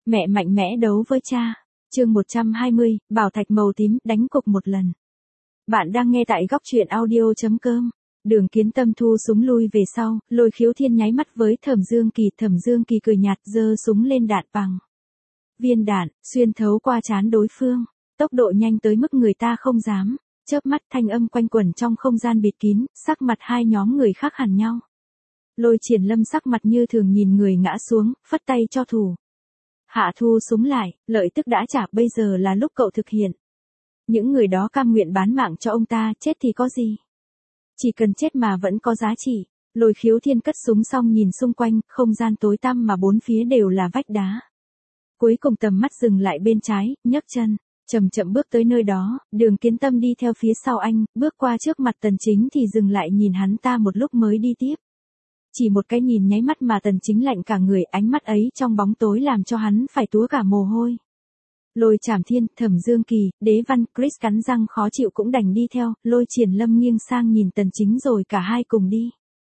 Mẹ mạnh mẽ đấu với cha. Chương 120, bảo thạch màu tím, đánh cục một lần. Bạn đang nghe tại góc truyện audio.com. Đường Kiến Tâm thu súng lui về sau, Lôi Khiếu Thiên nháy mắt với Thẩm Dương Kỳ cười nhạt giơ súng lên đạn bằng. Viên đạn, xuyên thấu qua trán đối phương, tốc độ nhanh tới mức người ta không dám. Chớp mắt thanh âm quanh quẩn trong không gian bịt kín, sắc mặt hai nhóm người khác hẳn nhau. Lôi Triển Lâm sắc mặt như thường nhìn người ngã xuống, phất tay cho thủ hạ thu súng lại, lợi tức đã trả, bây giờ là lúc cậu thực hiện. Những người đó cam nguyện bán mạng cho ông ta, chết thì có gì? Chỉ cần chết mà vẫn có giá trị. Lôi Khiếu Thiên cất súng xong nhìn xung quanh, không gian tối tăm mà bốn phía đều là vách đá. Cuối cùng tầm mắt dừng lại bên trái, nhấc chân, chậm chậm bước tới nơi đó, Đường Kiến Tâm đi theo phía sau anh, bước qua trước mặt Tần Chính thì dừng lại nhìn hắn ta một lúc mới đi tiếp. Chỉ một cái nhìn nháy mắt mà Tần Chính lạnh cả người, ánh mắt ấy trong bóng tối làm cho hắn phải túa cả mồ hôi. Lôi Trảm Thiên, Thẩm Dương Kỳ, Đế Văn, Chris cắn răng khó chịu cũng đành đi theo, Lôi Triển Lâm nghiêng sang nhìn Tần Chính rồi cả hai cùng đi.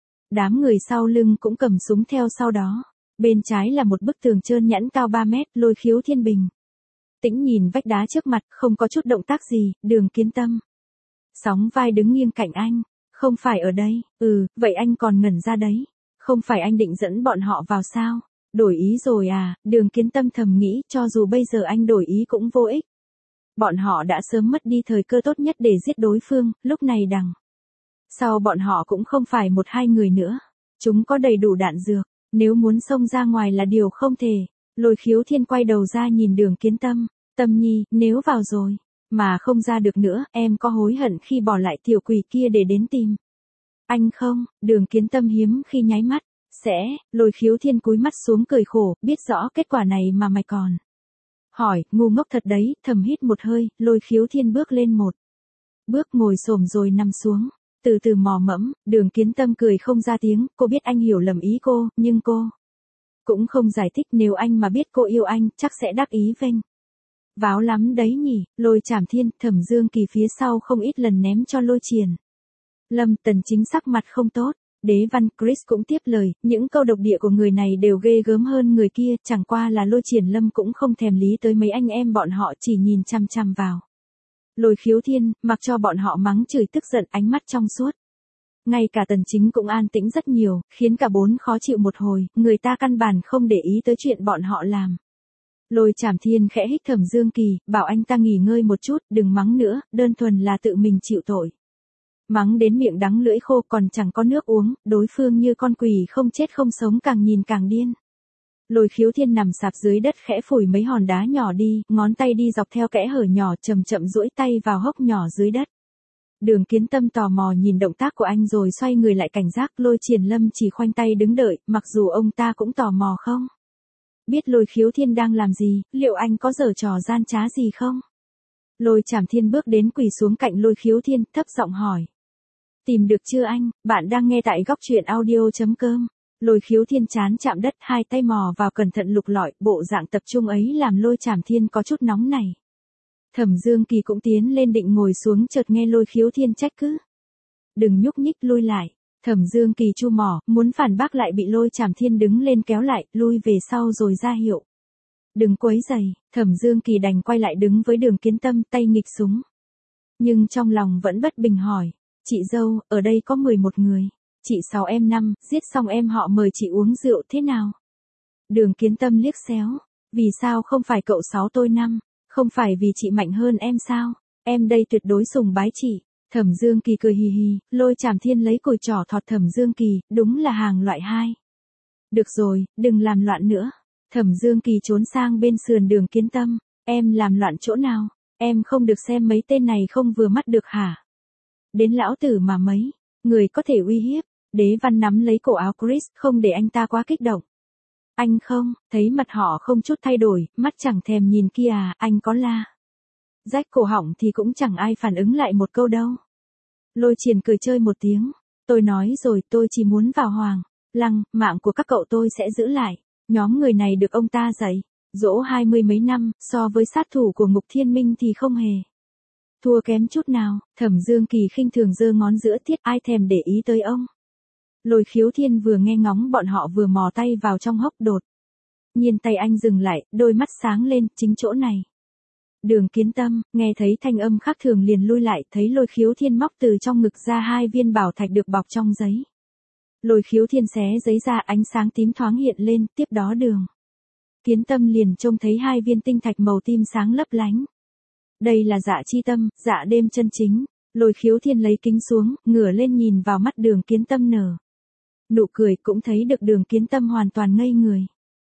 Đám người sau lưng cũng cầm súng theo sau đó. Bên trái là một bức tường trơn nhẵn cao 3 mét, Lôi Khiếu Thiên bình tĩnh nhìn vách đá trước mặt, không có chút động tác gì. Đường Kiến Tâm sóng vai đứng nghiêng cạnh anh. Không phải ở đây, vậy anh còn ngẩn ra đấy. Không phải anh định dẫn bọn họ vào sao? Đổi ý rồi à? Đường Kiến Tâm thầm nghĩ, cho dù bây giờ anh đổi ý cũng vô ích. Bọn họ đã sớm mất đi thời cơ tốt nhất để giết đối phương, lúc này đằng sau bọn họ cũng không phải một hai người nữa. Chúng có đầy đủ đạn dược, nếu muốn xông ra ngoài là điều không thể. Lôi Khiếu Thiên quay đầu ra nhìn Đường Kiến Tâm. Tâm nhi, nếu vào rồi mà không ra được nữa, em có hối hận khi bỏ lại tiểu quỷ kia để đến tìm anh không? Đường Kiến Tâm hiếm khi nháy mắt. Lôi Khiếu Thiên cúi mắt xuống cười khổ, biết rõ kết quả này mà mày còn hỏi, ngu ngốc thật đấy. Thầm hít một hơi, Lôi Khiếu Thiên bước lên một bước, ngồi xổm rồi nằm xuống, từ từ mò mẫm. Đường Kiến Tâm cười không ra tiếng, cô biết anh hiểu lầm ý cô, nhưng cô cũng không giải thích. Nếu anh mà biết cô yêu anh, chắc sẽ đắc ý vênh váo lắm đấy nhỉ. Lôi Trảm Thiên, Thẩm Dương Kỳ phía sau không ít lần ném cho Lôi Triển Lâm. Tần Chính sắc mặt không tốt. Đế Văn, Chris cũng tiếp lời, những câu độc địa của người này đều ghê gớm hơn người kia, chẳng qua là Lôi Triển Lâm cũng không thèm lý tới mấy anh em bọn họ, chỉ nhìn chăm chăm vào Lôi Khiếu Thiên, mặc cho bọn họ mắng chửi tức giận, ánh mắt trong suốt. Ngay cả Tần Chính cũng an tĩnh rất nhiều, khiến cả bốn khó chịu một hồi, người ta căn bản không để ý tới chuyện bọn họ làm. Lôi Trảm Thiên khẽ hít Thẩm Dương Kỳ, bảo anh ta nghỉ ngơi một chút, đừng mắng nữa, đơn thuần là tự mình chịu tội. Mắng đến miệng đắng lưỡi khô còn chẳng có nước uống, đối phương như con quỷ không chết không sống, càng nhìn càng điên. Lôi Khiếu Thiên nằm sạp dưới đất khẽ phủi mấy hòn đá nhỏ đi, ngón tay đi dọc theo kẽ hở nhỏ, chậm chậm duỗi tay vào hốc nhỏ dưới đất. Đường Kiến Tâm tò mò nhìn động tác của anh rồi xoay người lại cảnh giác. Lôi Triển Lâm chỉ khoanh tay đứng đợi, mặc dù ông ta cũng tò mò không biết Lôi Khiếu Thiên đang làm gì, liệu anh có giở trò gian trá gì không? Lôi Trảm Thiên bước đến quỳ xuống cạnh Lôi Khiếu Thiên, thấp giọng hỏi. Tìm được chưa anh? Bạn đang nghe tại góc truyện audio.com. Lôi Khiếu Thiên chán chạm đất, hai tay mò vào cẩn thận lục lọi, bộ dạng tập trung ấy làm Lôi Trảm Thiên có chút nóng này. Thẩm Dương Kỳ cũng tiến lên định ngồi xuống, chợt nghe Lôi Khiếu Thiên trách cứ. Đừng nhúc nhích, lui lại. Thẩm Dương Kỳ chu mỏ, muốn phản bác lại bị Lôi Trảm Thiên đứng lên kéo lại, lui về sau rồi ra hiệu. Đừng quấy rầy. Thẩm Dương Kỳ đành quay lại đứng với Đường Kiến Tâm, tay nghịch súng. Nhưng trong lòng vẫn bất bình hỏi. Chị dâu, ở đây có 11 người. Chị 6 em 5, giết xong em họ mời chị uống rượu thế nào? Đường Kiến Tâm liếc xéo. Vì sao không phải cậu 6 tôi 5? Không phải vì chị mạnh hơn em sao? Em đây tuyệt đối sùng bái chị. Thẩm Dương Kỳ cười hì hì, Lôi Trảm Thiên lấy cùi trỏ thọt Thẩm Dương Kỳ, đúng là hàng loại 2. Được rồi, đừng làm loạn nữa. Thẩm Dương Kỳ trốn sang bên sườn Đường Kiến Tâm. Em làm loạn chỗ nào? Em không được xem mấy tên này không vừa mắt được hả? Đến lão tử mà mấy người có thể uy hiếp. Đế Văn nắm lấy cổ áo Chris, không để anh ta quá kích động. Anh không, thấy mặt họ không chút thay đổi, mắt chẳng thèm nhìn kia à, anh có la rách cổ họng thì cũng chẳng ai phản ứng lại một câu đâu. Lôi Triển cười chơi một tiếng. Tôi nói rồi, tôi chỉ muốn vào Hoàng Lăng, mạng của các cậu tôi sẽ giữ lại. Nhóm người này được ông ta dạy dỗ 20 mấy năm, so với sát thủ của Ngục Thiên Minh thì không hề thua kém chút nào. Thẩm Dương Kỳ khinh thường giơ ngón giữa, thiết ai thèm để ý tới ông. Lôi Khiếu Thiên vừa nghe ngóng bọn họ vừa mò tay vào trong hốc đột Nhiên tay anh dừng lại, đôi mắt sáng lên, chính chỗ này. Đường Kiến Tâm, nghe thấy thanh âm khác thường liền lui lại, thấy Lôi Khiếu Thiên móc từ trong ngực ra 2 viên bảo thạch được bọc trong giấy. Lôi Khiếu Thiên xé giấy ra, ánh sáng tím thoáng hiện lên, tiếp đó Đường Kiến Tâm liền trông thấy 2 viên tinh thạch màu tím sáng lấp lánh. Đây là dạ chi tâm, dạ đêm chân chính. Lôi Khiếu Thiên lấy kính xuống, ngửa lên nhìn vào mắt Đường Kiến Tâm nở nụ cười, cũng thấy được Đường Kiến Tâm hoàn toàn ngây người.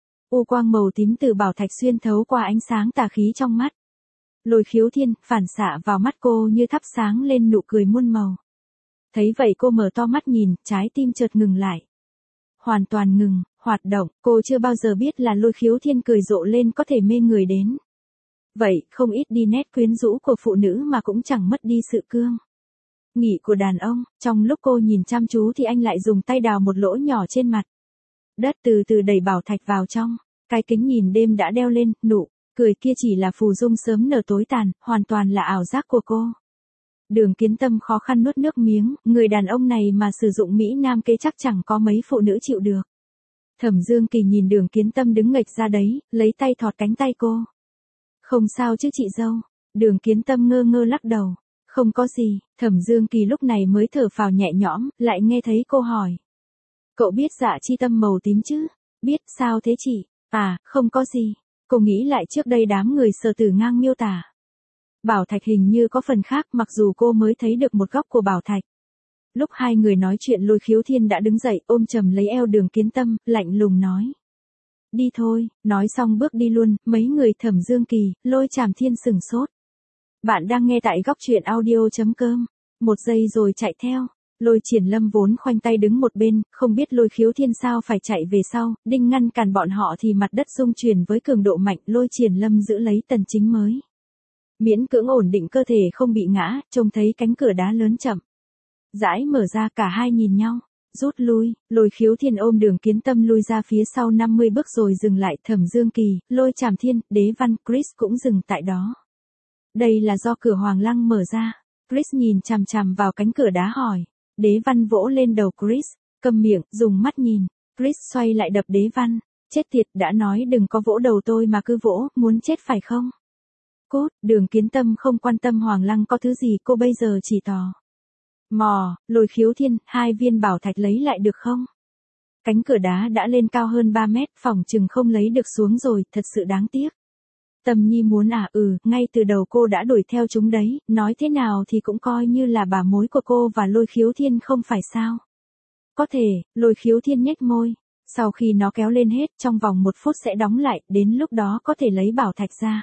U quang màu tím từ bảo thạch xuyên thấu qua ánh sáng tà khí trong mắt. Lôi Khiếu Thiên, phản xạ vào mắt cô như thắp sáng lên nụ cười muôn màu. Thấy vậy cô mở to mắt nhìn, trái tim chợt ngừng lại. Hoàn toàn ngừng, hoạt động, cô chưa bao giờ biết là Lôi Khiếu Thiên cười rộ lên có thể mê người đến. Vậy, không ít đi nét quyến rũ của phụ nữ mà cũng chẳng mất đi sự cương nghị của đàn ông. Trong lúc cô nhìn chăm chú thì anh lại dùng tay đào một lỗ nhỏ trên mặt đất, từ từ đẩy bảo thạch vào trong. Cái kính nhìn đêm đã đeo lên, nụ cười kia chỉ là phù dung sớm nở tối tàn, hoàn toàn là ảo giác của cô. Đường Kiến Tâm khó khăn nuốt nước miếng, người đàn ông này mà sử dụng mỹ nam kế chắc chẳng có mấy phụ nữ chịu được. Thẩm Dương Kỳ nhìn Đường Kiến Tâm đứng nghệch ra đấy, lấy tay thọt cánh tay cô. Không sao chứ chị dâu. Đường Kiến Tâm ngơ ngơ lắc đầu. Không có gì. Thẩm Dương Kỳ lúc này mới thở phào nhẹ nhõm, lại nghe thấy cô hỏi. Cậu biết dạ chi tâm màu tím chứ? Biết, sao thế chị? À, không có gì. Cô nghĩ lại trước đây đám người Sở Tử Ngang miêu tả. Bảo thạch hình như có phần khác, mặc dù cô mới thấy được một góc của bảo thạch. Lúc hai người nói chuyện Lôi Khiếu Thiên đã đứng dậy ôm chầm lấy eo Đường Kiến Tâm, lạnh lùng nói. Đi thôi, nói xong bước đi luôn, mấy người Thẩm Dương Kỳ, Lôi Trảm Thiên sửng sốt. Bạn đang nghe tại góc truyện audio.com. Một giây rồi chạy theo. Lôi Triển Lâm vốn khoanh tay đứng một bên, không biết Lôi Khiếu Thiên sao phải chạy về sau, định ngăn cản bọn họ thì mặt đất rung chuyển với cường độ mạnh, Lôi Triển Lâm giữ lấy Tần Chính mới miễn cưỡng ổn định cơ thể không bị ngã, trông thấy cánh cửa đá lớn chậm rãi mở ra, cả hai nhìn nhau, rút lui. Lôi Khiếu Thiên ôm Đường Kiến Tâm lui ra phía sau 50 bước rồi dừng lại. Thẩm Dương Kỳ, Lôi Trảm Thiên, Đế Văn, Chris cũng dừng tại đó. Đây là do cửa Hoàng Lăng mở ra. Chris nhìn chằm chằm vào cánh cửa đá hỏi. Đế Văn vỗ lên đầu Chris, câm miệng, dùng mắt nhìn. Chris xoay lại đập Đế Văn. Chết tiệt, đã nói đừng có vỗ đầu tôi mà cứ vỗ, muốn chết phải không? Cốt, Đường Kiến Tâm không quan tâm Hoàng Lăng có thứ gì, cô bây giờ chỉ tò mò. Lôi Khiếu Thiên, 2 viên bảo thạch lấy lại được không? Cánh cửa đá đã lên cao hơn 3 mét, phòng chừng không lấy được xuống rồi, thật sự đáng tiếc. Tâm Nhi muốn à? Ngay từ đầu cô đã đuổi theo chúng đấy, nói thế nào thì cũng coi như là bà mối của cô và Lôi Khiếu Thiên không phải sao? Có thể. Lôi Khiếu Thiên nhếch môi. Sau khi nó kéo lên hết, trong vòng 1 phút sẽ đóng lại, đến lúc đó có thể lấy bảo thạch ra.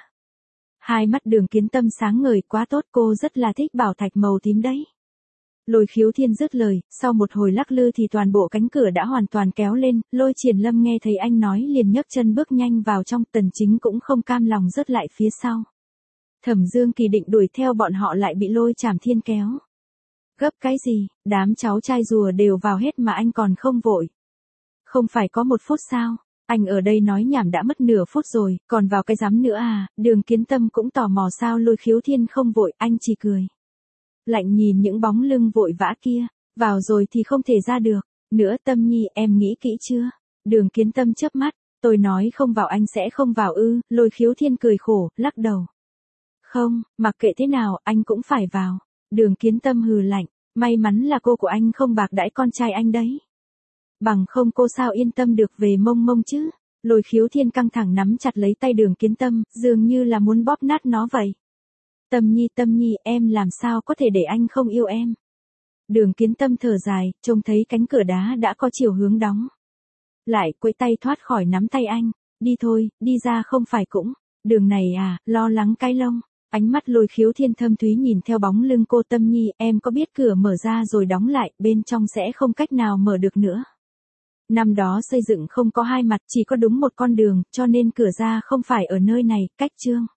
Hai mắt Đường Kiến Tâm sáng ngời, quá tốt, cô rất là thích bảo thạch màu tím đấy. Lôi Khiếu Thiên dứt lời, sau một hồi lắc lư thì toàn bộ cánh cửa đã hoàn toàn kéo lên, Lôi Triển Lâm nghe thấy anh nói liền nhấc chân bước nhanh vào trong, Tần Chính cũng không cam lòng rớt lại phía sau. Thẩm Dương Kỳ định đuổi theo bọn họ lại bị Lôi Trảm Thiên kéo. Gấp cái gì, đám cháu trai rùa đều vào hết mà anh còn không vội. Không phải có 1 phút sao? Anh ở đây nói nhảm đã mất nửa phút rồi, còn vào cái dám nữa à? Đường Kiến Tâm cũng tò mò sao Lôi Khiếu Thiên không vội, anh chỉ cười. Lạnh nhìn những bóng lưng vội vã kia, vào rồi thì không thể ra được. Nữa Tâm Nhi, em nghĩ kỹ chưa? Đường Kiến Tâm chớp mắt, tôi nói không vào anh sẽ không vào ư? Lôi Khiếu Thiên cười khổ, lắc đầu. Không, mặc kệ thế nào, anh cũng phải vào. Đường Kiến Tâm hừ lạnh, may mắn là cô của anh không bạc đãi con trai anh đấy. Bằng không cô sao yên tâm được về mông mông chứ? Lôi Khiếu Thiên căng thẳng nắm chặt lấy tay Đường Kiến Tâm, dường như là muốn bóp nát nó vậy. Tâm Nhi, em làm sao có thể để anh không yêu em? Đường Kiến Tâm thở dài, trông thấy cánh cửa đá đã có chiều hướng đóng lại, quẫy tay thoát khỏi nắm tay anh. Đi thôi, đi ra không phải cũng. Đường này à, lo lắng cái lông. Ánh mắt Lôi Khiếu Thiên thâm thúy nhìn theo bóng lưng cô. Tâm Nhi, em có biết cửa mở ra rồi đóng lại, bên trong sẽ không cách nào mở được nữa. Năm đó xây dựng không có 2 mặt, chỉ có đúng một con đường, cho nên cửa ra không phải ở nơi này, cách chương.